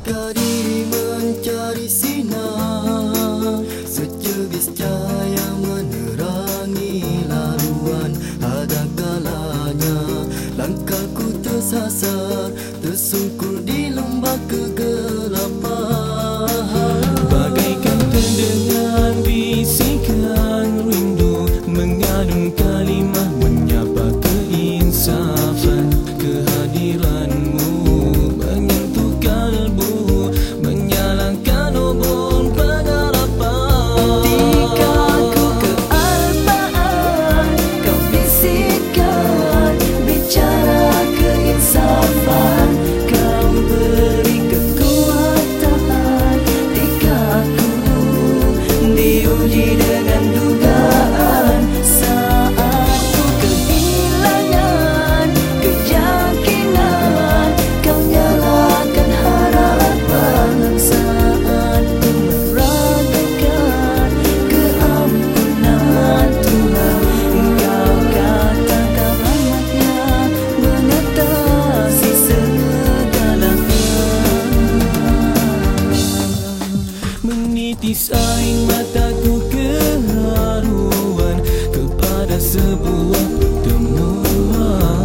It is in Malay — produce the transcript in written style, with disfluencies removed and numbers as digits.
Jika diri mencari sinar, secebis cahaya menerangi laluan. Ada kalanya langkahku tersasar, tersungkur di lembah kegelapan. Bagaikan terdengar bisikan rindu, mengandung kalimah menyapa keinsafan. Kehadiranmu menyentuh kalbu, menyalakan obor pengharapan. Ketika ku kealpaan, kau bisikkan bicara keinsafan. Kau beri kekuatan ketika aku diuji dengan dugaan. Saat ku kehilangan keyakinan, kau nyalakan harapan. Saat ku meragukan keampunan Tuhan, Engkau katakan rahmatnya mengatasi segalanya. Menitis air mataku keharuan kepada sebuah temuan.